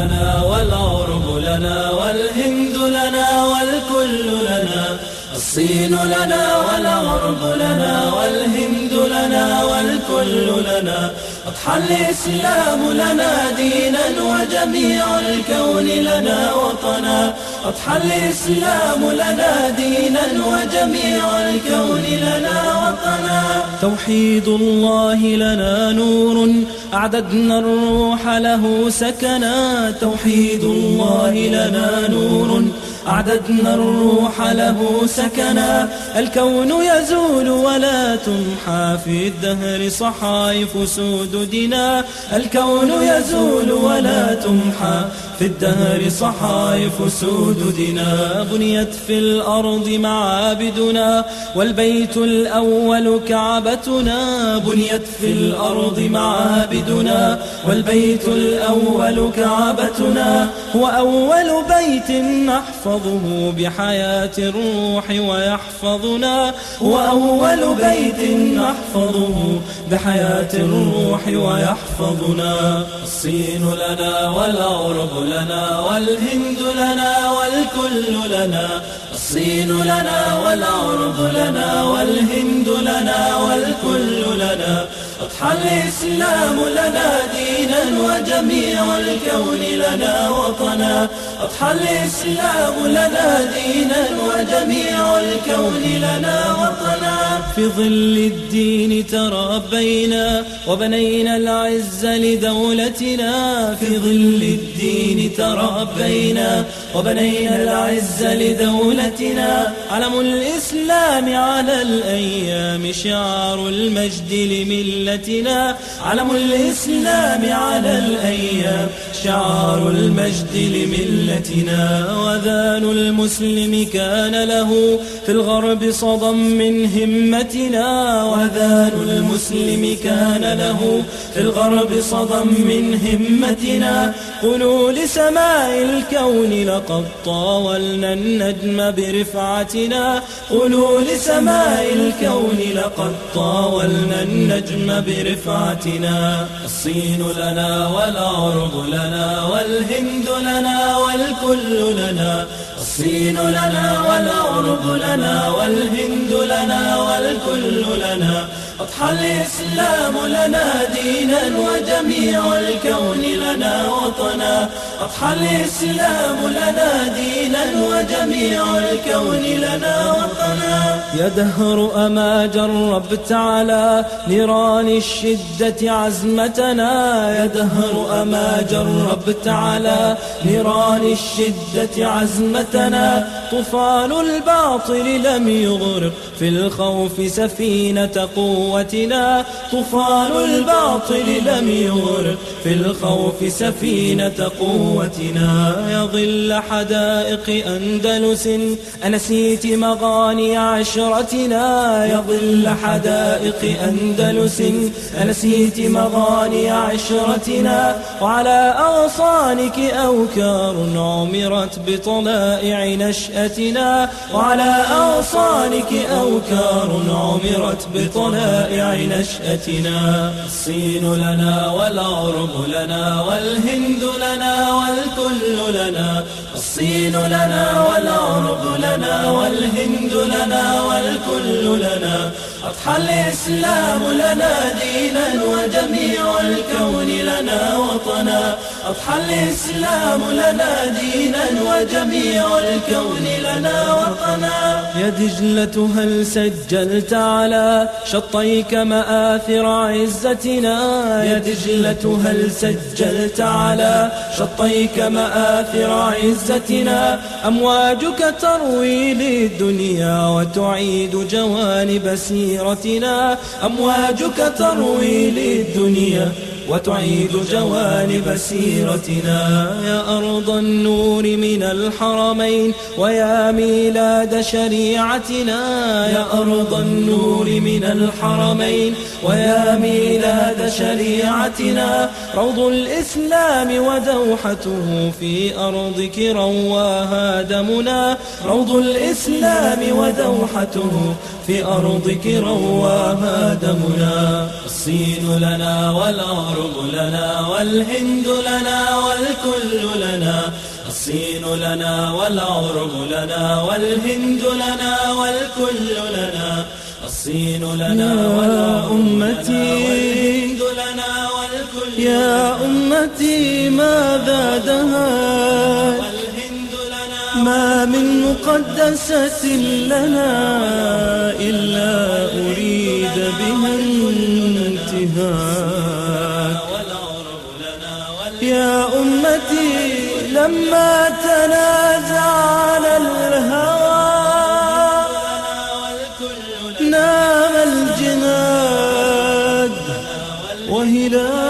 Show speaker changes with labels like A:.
A: لنا والعرب لنا والهند لنا والكل لنا. الصين لنا والعرب لنا والهند لنا والكل لنا. أضحى الإسلام لنا دينا وجميع الكون لنا وطنا. أضحى الإسلام لنا دينا وجميع الكون لنا وطنا. توحيد الله لنا نور أعددنا الروح له سكنا. توحيد الله لنا نور أعددنا الروح له سكنا. الكون يزول ولا تمحى في الدهر صحائف سوددنا. الكون يزول ولا تمحى في الدهر صحائف سوددنا. بنيت في الأرض معابدنا والبيت الأول كعبتنا. بنيت في الأرض معابدنا والبيت الأول كعبتنا. هو أول بيت نحفظه بحياة الروح ويحفظنا. هو أول بيت نحفظه بحياة الروح ويحفظنا. الصين لنا والعرب لنا والهند لنا والكل لنا. الصين لنا والعرب لنا والهند لنا والكل لنا. أضحى الإسلام لنا دينا وجميع الكون لنا وطنا. أضحى الإسلام لنا دينا وجميع الكون لنا وطنا. في ظل الدين تربينا وبنينا العز لدولتنا. في ظل الدين تربينا وبنينا العز لدولتنا. علم الإسلام على الأيام شعار المجد لملتنا. علم الإسلام على الأيام شعار المجد لملتنا. وذان المسلم كان له في الغرب صدى من همتنا. وذان المسلم كان له في الغرب صدى من همتنا. قولوا لسماء الكون لقد طاولنا النجم برفعتنا. قولوا لسماء الكون لقد طاولنا النجم برفعتنا. الصين لنا والعرب لنا والهند لنا والكل لنا. الصين لنا والعرب لنا والهند لنا والكل لنا. أضحى الإسلام لنا دينا وجميع الكون لنا وطنا. أضحى الإسلام لنا دينا وجميع الكون لنا وطنا. يا دهر أما جربت على نيران الشدة عزمتنا. يا دهر أما جربت على نيران الشدة عزمتنا. طوفان الباطل لم يغرق في الخوف سفينة قوتنا. طوفان الباطل لم يغرق في الخوف سفينة قوتنا. يا ظل حدائق أندلس أنسيت مغاني عشرتنا. يا ظل حدائق أندلس أنسيت مغاني عشرتنا. وعلى أغصانك أوكار عمرت بطلائع نشأتنا. وعلى أغصانك أوكار عمرت بطلائع نشأتنا. الصين لنا والعرب لنا والهند لنا والكل لنا. الصين لنا والعرب لنا والهند لنا والكل لنا. أضحى الإسلام لنا دينا وجميع الكون لنا وطنا. أضحى الإسلام لنا دينا وجميع الكون لنا وطنا. يا دجلة هل سجلت على شطيك مآثر عزتنا. يا دجلة هل سجلت على شطيك مآثر عزتنا. أمواجك تروي للدنيا وتعيد جوانب سيرتنا. أمواجك تروي للدنيا وتعيد جوانب سيرتنا. يا أرض النور من الحرمين ويا ميلاد شريعتنا. يا أرض النور من الحرمين ويا ميلاد شريعتنا. روض الإسلام ودوحته في أرضك رواها دمنا. روض الإسلام ودوحته في أرضك رواها دمنا. الصين لنا والعرب والعرب لنا والهند لنا والكل لنا الصين لنا والعرب لنا والهند لنا والكل لنا الصين لنا والعرب لنا والهند لنا والكل
B: يا أمتي ماذا دهى ما من مقدسة لنا إلا أريد بها الانتهاك يا أمتي لما تنازعنا الهوى نام الجناد وهلال